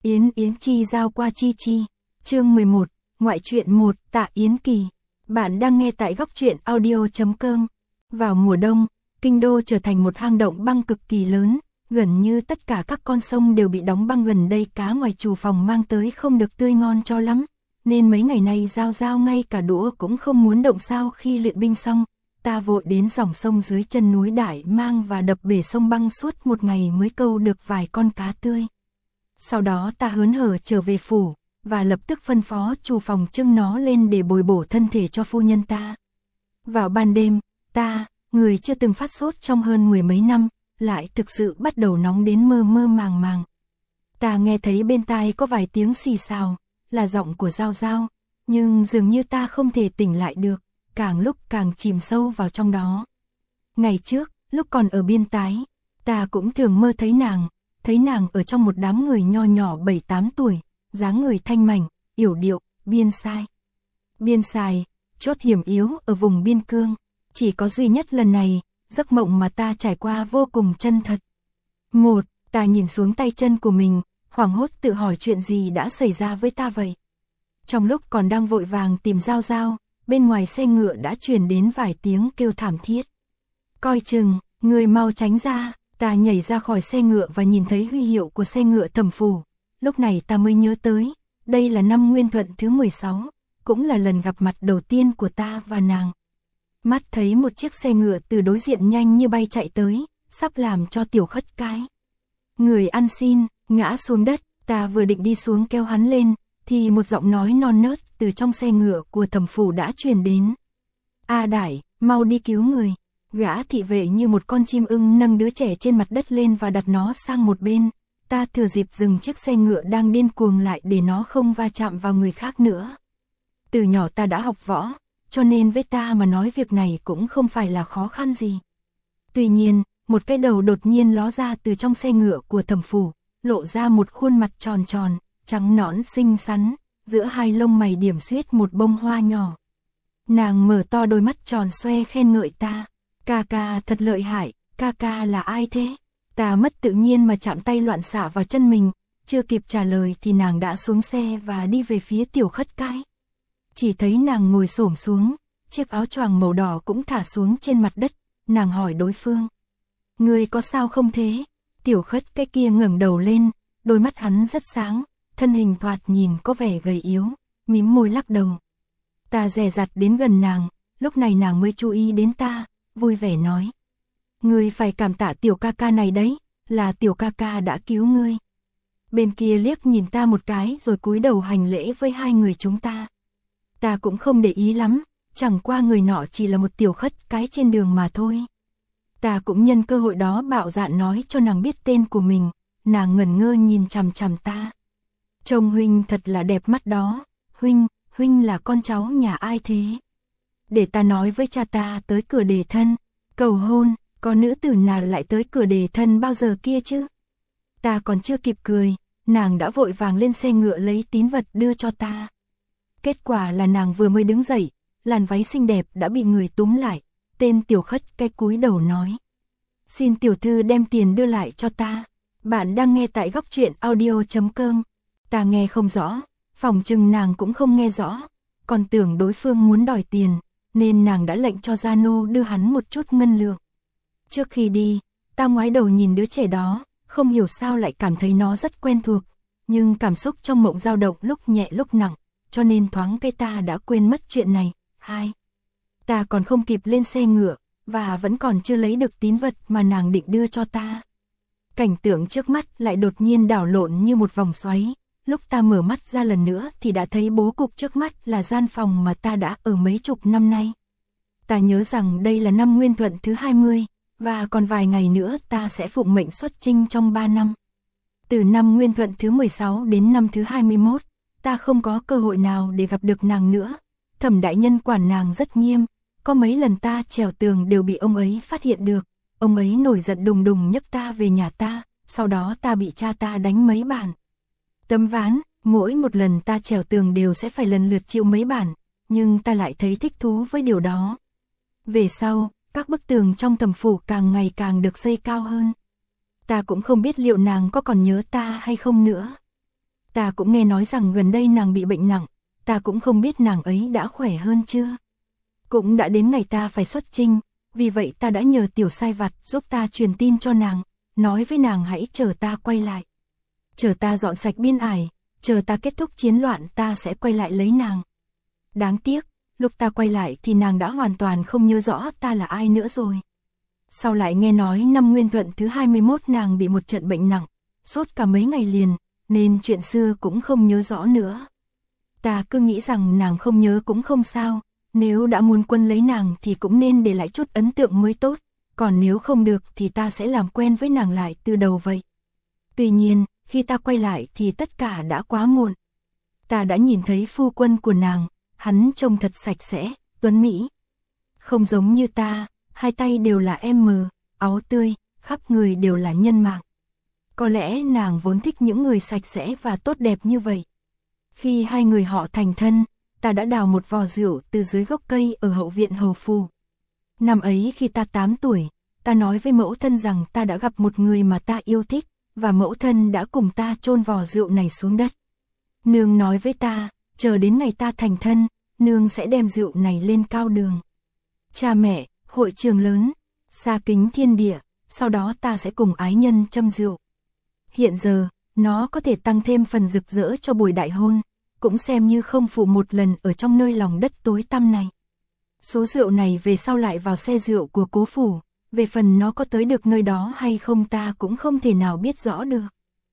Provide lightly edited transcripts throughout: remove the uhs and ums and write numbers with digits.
Yến Chi giao qua Chi Chi. Chương 11, ngoại truyện 1, Tạ Yến Kỳ. Bạn đang nghe tại góc truyện audio.com. Vào mùa đông, kinh đô trở thành một hang động băng cực kỳ lớn, gần như tất cả các con sông đều bị đóng băng, gần đây cá ngoài trù phòng mang tới không được tươi ngon cho lắm, nên mấy ngày nay Giao Giao ngay cả đũa cũng không muốn động. Sau khi luyện binh xong, ta vội đến dòng sông dưới chân núi Đại Mang và đập bể sông băng suốt một ngày mới câu được vài con cá tươi. Sau đó ta hớn hở trở về phủ, và lập tức phân phó trù phòng trưng nó lên để bồi bổ thân thể cho phu nhân ta. Vào ban đêm, ta, người chưa từng phát sốt trong hơn mười mấy năm, lại thực sự bắt đầu nóng đến mơ mơ màng màng. Ta nghe thấy bên tai có vài tiếng xì xào, là giọng của Giao Giao, nhưng dường như ta không thể tỉnh lại được, càng lúc càng chìm sâu vào trong đó. Ngày trước, lúc còn ở Biên Tái, ta cũng thường mơ thấy nàng ở trong một đám người nho nhỏ 7-8 tuổi, dáng người thanh mảnh, yểu điệu, biên sai, chốt hiểm yếu ở vùng biên cương. Chỉ có duy nhất lần này, giấc mộng mà ta trải qua vô cùng chân thật. Ta nhìn xuống tay chân của mình, hoảng hốt tự hỏi chuyện gì đã xảy ra với ta vậy. Trong lúc còn đang vội vàng tìm Giao Giao, bên ngoài xe ngựa đã truyền đến vài tiếng kêu thảm thiết. Coi chừng, người mau tránh ra. Ta nhảy ra khỏi xe ngựa và nhìn thấy huy hiệu của xe ngựa Thẩm phủ. Lúc này ta mới nhớ tới, đây là năm Nguyên Thuận thứ 16, cũng là lần gặp mặt đầu tiên của ta và nàng. Mắt thấy một chiếc xe ngựa từ đối diện nhanh như bay chạy tới, sắp làm cho Tiểu Khất cái người ăn xin, ngã xuống đất. Ta vừa định đi xuống kéo hắn lên, thì một giọng nói non nớt từ trong xe ngựa của Thẩm phủ đã truyền đến. A Đại, mau đi cứu người. Gã thị vệ như một con chim ưng nâng đứa trẻ trên mặt đất lên và đặt nó sang một bên. Ta thừa dịp dừng chiếc xe ngựa đang điên cuồng lại để nó không va chạm vào người khác nữa. Từ nhỏ ta đã học võ, cho nên với ta mà nói việc này cũng không phải là khó khăn gì. Tuy nhiên, một cái đầu đột nhiên ló ra từ trong xe ngựa của Thẩm phủ, lộ ra một khuôn mặt tròn tròn, trắng nõn xinh xắn, giữa hai lông mày điểm xuyết một bông hoa nhỏ. Nàng mở to đôi mắt tròn xoe khen ngợi ta. Ca ca thật lợi hại, ca ca là ai thế? Ta mất tự nhiên mà chạm tay loạn xạ vào chân mình, chưa kịp trả lời thì nàng đã xuống xe và đi về phía Tiểu Khất cái. Chỉ thấy nàng ngồi xổm xuống, chiếc áo choàng màu đỏ cũng thả xuống trên mặt đất, nàng hỏi đối phương. Người có sao không thế? Tiểu Khất cái kia ngẩng đầu lên, đôi mắt hắn rất sáng, thân hình thoạt nhìn có vẻ gầy yếu, mím môi lắc đầu. Ta dè dặt đến gần nàng, lúc này nàng mới chú ý đến ta. Vui vẻ nói. Ngươi phải cảm tạ Tiểu ca ca này đấy, là Tiểu ca ca đã cứu ngươi. Bên kia liếc nhìn ta một cái rồi cúi đầu hành lễ với hai người chúng ta. Ta cũng không để ý lắm, chẳng qua người nọ chỉ là một Tiểu Khất cái trên đường mà thôi. Ta cũng nhân cơ hội đó bạo dạn nói cho nàng biết tên của mình, nàng ngẩn ngơ nhìn chằm chằm ta. Trông huynh thật là đẹp mắt đó, huynh là con cháu nhà ai thế? Để ta nói với cha ta tới cửa đề thân, cầu hôn, có nữ tử nào lại tới cửa đề thân bao giờ kia chứ? Ta còn chưa kịp cười, nàng đã vội vàng lên xe ngựa lấy tín vật đưa cho ta. Kết quả là nàng vừa mới đứng dậy, làn váy xinh đẹp đã bị người túm lại, tên Tiểu Khất cái cúi đầu nói. Xin tiểu thư đem tiền đưa lại cho ta. Bạn đang nghe tại góc truyện audio.com. Ta nghe không rõ, phòng chừng nàng cũng không nghe rõ, còn tưởng đối phương muốn đòi tiền, nên nàng đã lệnh cho gia nô đưa hắn một chút ngân lượng. Trước khi đi, ta ngoái đầu nhìn đứa trẻ đó, không hiểu sao lại cảm thấy nó rất quen thuộc, nhưng cảm xúc trong mộng dao động lúc nhẹ lúc nặng, cho nên thoáng cái ta đã quên mất chuyện này. Ta còn không kịp lên xe ngựa, và vẫn còn chưa lấy được tín vật mà nàng định đưa cho ta. Cảnh tượng trước mắt lại đột nhiên đảo lộn như một vòng xoáy. Lúc ta mở mắt ra lần nữa thì đã thấy bố cục trước mắt là gian phòng mà ta đã ở mấy chục năm nay. Ta nhớ rằng đây là năm Nguyên Thuận thứ 20, và còn vài ngày nữa ta sẽ phụng mệnh xuất chinh trong 3 năm. Từ năm Nguyên Thuận thứ 16 đến năm thứ 21, ta không có cơ hội nào để gặp được nàng nữa. Thẩm đại nhân quản nàng rất nghiêm, có mấy lần ta trèo tường đều bị ông ấy phát hiện được. Ông ấy nổi giận đùng đùng nhấc ta về nhà ta, sau đó ta bị cha ta đánh mấy bản. Tấm ván, mỗi một lần ta trèo tường đều sẽ phải lần lượt chịu mấy bản, nhưng ta lại thấy thích thú với điều đó. Về sau, các bức tường trong Thẩm phủ càng ngày càng được xây cao hơn. Ta cũng không biết liệu nàng có còn nhớ ta hay không nữa. Ta cũng nghe nói rằng gần đây nàng bị bệnh nặng, ta cũng không biết nàng ấy đã khỏe hơn chưa. Cũng đã đến ngày ta phải xuất chinh, vì vậy ta đã nhờ tiểu sai vặt giúp ta truyền tin cho nàng, nói với nàng hãy chờ ta quay lại. Chờ ta dọn sạch biên ải, chờ ta kết thúc chiến loạn ta sẽ quay lại lấy nàng. Đáng tiếc, lúc ta quay lại thì nàng đã hoàn toàn không nhớ rõ ta là ai nữa rồi. Sau lại nghe nói năm Nguyên Thuận thứ 21 nàng bị một trận bệnh nặng, sốt cả mấy ngày liền, nên chuyện xưa cũng không nhớ rõ nữa. Ta cứ nghĩ rằng nàng không nhớ cũng không sao, nếu đã muốn quân lấy nàng thì cũng nên để lại chút ấn tượng mới tốt, còn nếu không được thì ta sẽ làm quen với nàng lại từ đầu vậy. Tuy nhiên, khi ta quay lại thì tất cả đã quá muộn. Ta đã nhìn thấy phu quân của nàng, hắn trông thật sạch sẽ, tuấn mỹ. Không giống như ta, hai tay đều là M, áo tươi, khắp người đều là nhân mạng. Có lẽ nàng vốn thích những người sạch sẽ và tốt đẹp như vậy. Khi hai người họ thành thân, ta đã đào một vò rượu từ dưới gốc cây ở hậu viện hầu phủ. Năm ấy khi ta 8 tuổi, ta nói với mẫu thân rằng ta đã gặp một người mà ta yêu thích, và mẫu thân đã cùng ta chôn vò rượu này xuống đất. Nương nói với ta, chờ đến ngày ta thành thân, nương sẽ đem rượu này lên cao đường. Cha mẹ, hội trường lớn, xa kính thiên địa, sau đó ta sẽ cùng ái nhân châm rượu. Hiện giờ, nó có thể tăng thêm phần rực rỡ cho buổi đại hôn, cũng xem như không phụ một lần ở trong nơi lòng đất tối tăm này. Số rượu này về sau lại vào xe rượu của cố phủ, về phần nó có tới được nơi đó hay không ta cũng không thể nào biết rõ được.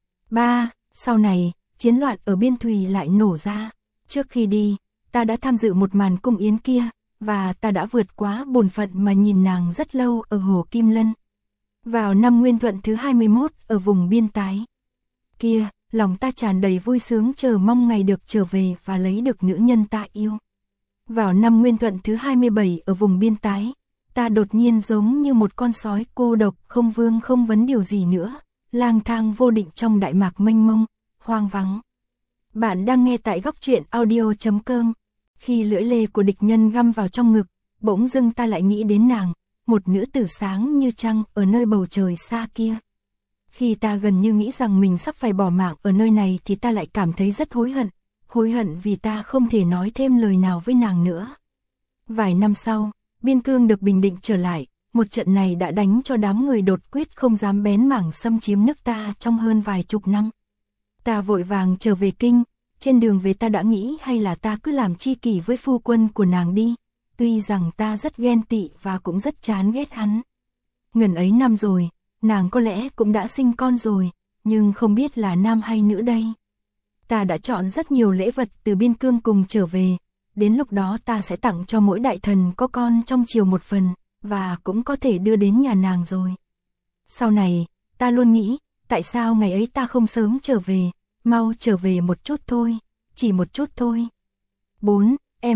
3. Sau này, chiến loạn ở Biên Thùy lại nổ ra. Trước khi đi, ta đã tham dự một màn cung yến kia, và ta đã vượt quá bổn phận mà nhìn nàng rất lâu ở Hồ Kim Lân. Vào năm Nguyên Thuận thứ 21 ở vùng biên tái kia, lòng ta tràn đầy vui sướng chờ mong ngày được trở về và lấy được nữ nhân ta yêu. Vào năm Nguyên Thuận thứ 27 ở vùng biên tái, ta đột nhiên giống như một con sói cô độc không vương không vấn điều gì nữa, lang thang vô định trong đại mạc mênh mông, hoang vắng. Bạn đang nghe tại góc truyện audio.com. Khi lưỡi lê của địch nhân găm vào trong ngực, bỗng dưng ta lại nghĩ đến nàng, một nữ tử sáng như trăng ở nơi bầu trời xa kia. Khi ta gần như nghĩ rằng mình sắp phải bỏ mạng ở nơi này thì ta lại cảm thấy rất hối hận vì ta không thể nói thêm lời nào với nàng nữa. Vài năm sau, biên cương được bình định trở lại, một trận này đã đánh cho đám người đột quyết không dám bén mảng xâm chiếm nước ta trong hơn vài chục năm. Ta vội vàng trở về kinh, trên đường về ta đã nghĩ hay là ta cứ làm tri kỷ với phu quân của nàng đi, tuy rằng ta rất ghen tị và cũng rất chán ghét hắn. Ngần ấy năm rồi, nàng có lẽ cũng đã sinh con rồi, nhưng không biết là nam hay nữ đây. Ta đã chọn rất nhiều lễ vật từ biên cương cùng trở về, đến lúc đó ta sẽ tặng cho mỗi đại thần có con trong triều một phần, và cũng có thể đưa đến nhà nàng rồi. Sau này, ta luôn nghĩ, tại sao ngày ấy ta không sớm trở về, mau trở về một chút thôi, chỉ một chút thôi. 4.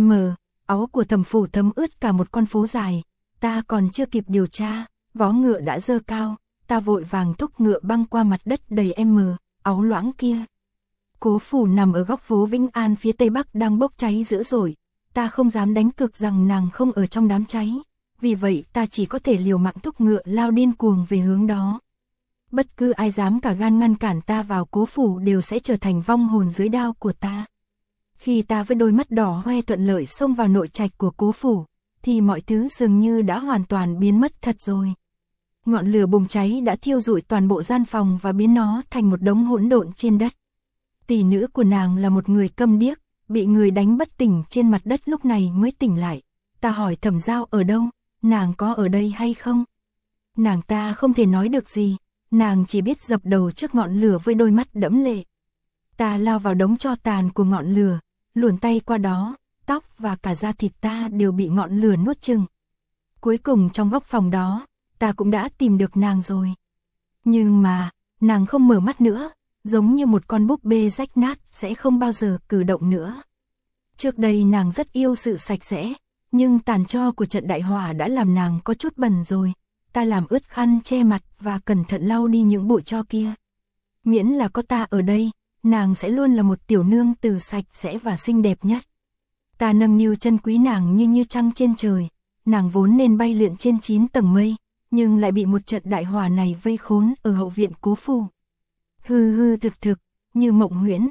Áo của Thẩm Phủ thấm ướt cả một con phố dài, ta còn chưa kịp điều tra, vó ngựa đã dơ cao, ta vội vàng thúc ngựa băng qua mặt đất đầy áo loãng kia. Cố phủ nằm ở góc phố Vĩnh An phía tây bắc đang bốc cháy dữ dội, ta không dám đánh cược rằng nàng không ở trong đám cháy, vì vậy ta chỉ có thể liều mạng thúc ngựa lao điên cuồng về hướng đó. Bất cứ ai dám cả gan ngăn cản ta vào cố phủ đều sẽ trở thành vong hồn dưới đao của ta. Khi ta với đôi mắt đỏ hoe thuận lợi xông vào nội trạch của cố phủ, thì mọi thứ dường như đã hoàn toàn biến mất thật rồi. Ngọn lửa bùng cháy đã thiêu rụi toàn bộ gian phòng và biến nó thành một đống hỗn độn trên đất. Tỷ nữ của nàng là một người câm điếc, bị người đánh bất tỉnh trên mặt đất lúc này mới tỉnh lại. Ta hỏi Thẩm Giao ở đâu, nàng có ở đây hay không? Nàng ta không thể nói được gì, nàng chỉ biết dập đầu trước ngọn lửa với đôi mắt đẫm lệ. Ta lao vào đống tro tàn của ngọn lửa, luồn tay qua đó, tóc và cả da thịt ta đều bị ngọn lửa nuốt chửng. Cuối cùng trong góc phòng đó, ta cũng đã tìm được nàng rồi. Nhưng mà, nàng không mở mắt nữa, giống như một con búp bê rách nát sẽ không bao giờ cử động nữa. Trước đây nàng rất yêu sự sạch sẽ, nhưng tàn tro của trận đại hỏa đã làm nàng có chút bẩn rồi. Ta làm ướt khăn che mặt và cẩn thận lau đi những bụi tro kia. Miễn là có ta ở đây, nàng sẽ luôn là một tiểu nương tử sạch sẽ và xinh đẹp nhất. Ta nâng niu chân quý nàng như trăng trên trời, nàng vốn nên bay lượn trên 9 tầng mây, nhưng lại bị một trận đại hỏa này vây khốn ở hậu viện cố phủ. Thực, như mộng huyễn,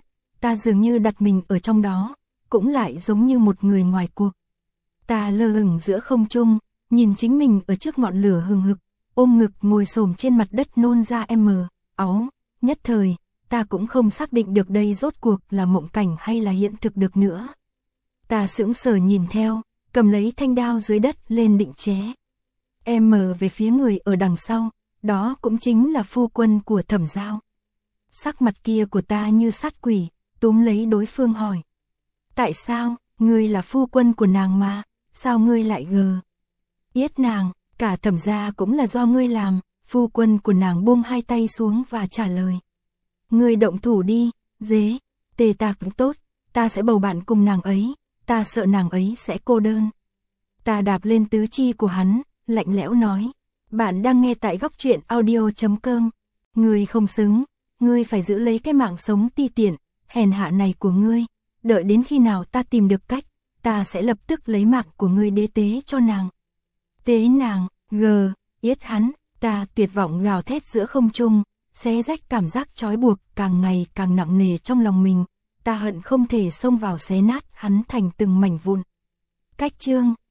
ta dường như đặt mình ở trong đó, cũng lại giống như một người ngoài cuộc. Ta lơ lửng giữa không trung, nhìn chính mình ở trước ngọn lửa hừng hực, ôm ngực ngồi xổm trên mặt đất nôn ra áu, nhất thời, ta cũng không xác định được đây rốt cuộc là mộng cảnh hay là hiện thực được nữa. Ta sững sờ nhìn theo, cầm lấy thanh đao dưới đất lên định ché. Về phía người ở đằng sau, đó cũng chính là phu quân của Thẩm Giao. Sắc mặt kia của ta như sát quỷ, túm lấy đối phương hỏi. Tại sao, ngươi là phu quân của nàng mà, sao ngươi lại yết nàng, cả Thẩm gia cũng là do ngươi làm, phu quân của nàng buông hai tay xuống và trả lời. Ngươi động thủ đi, dế, tề ta cũng tốt, ta sẽ bầu bạn cùng nàng ấy, ta sợ nàng ấy sẽ cô đơn. Ta đạp lên tứ chi của hắn, lạnh lẽo nói. Bạn đang nghe tại Góc Truyện Audio.com. Ngươi không xứng, ngươi phải giữ lấy cái mạng sống ti tiện, hèn hạ này của ngươi. Đợi đến khi nào ta tìm được cách, ta sẽ lập tức lấy mạng của ngươi đế tế cho nàng. Tế nàng, yết hắn, ta tuyệt vọng gào thét giữa không trung, xé rách cảm giác trói buộc càng ngày càng nặng nề trong lòng mình. Ta hận không thể xông vào xé nát hắn thành từng mảnh vụn. Cách chương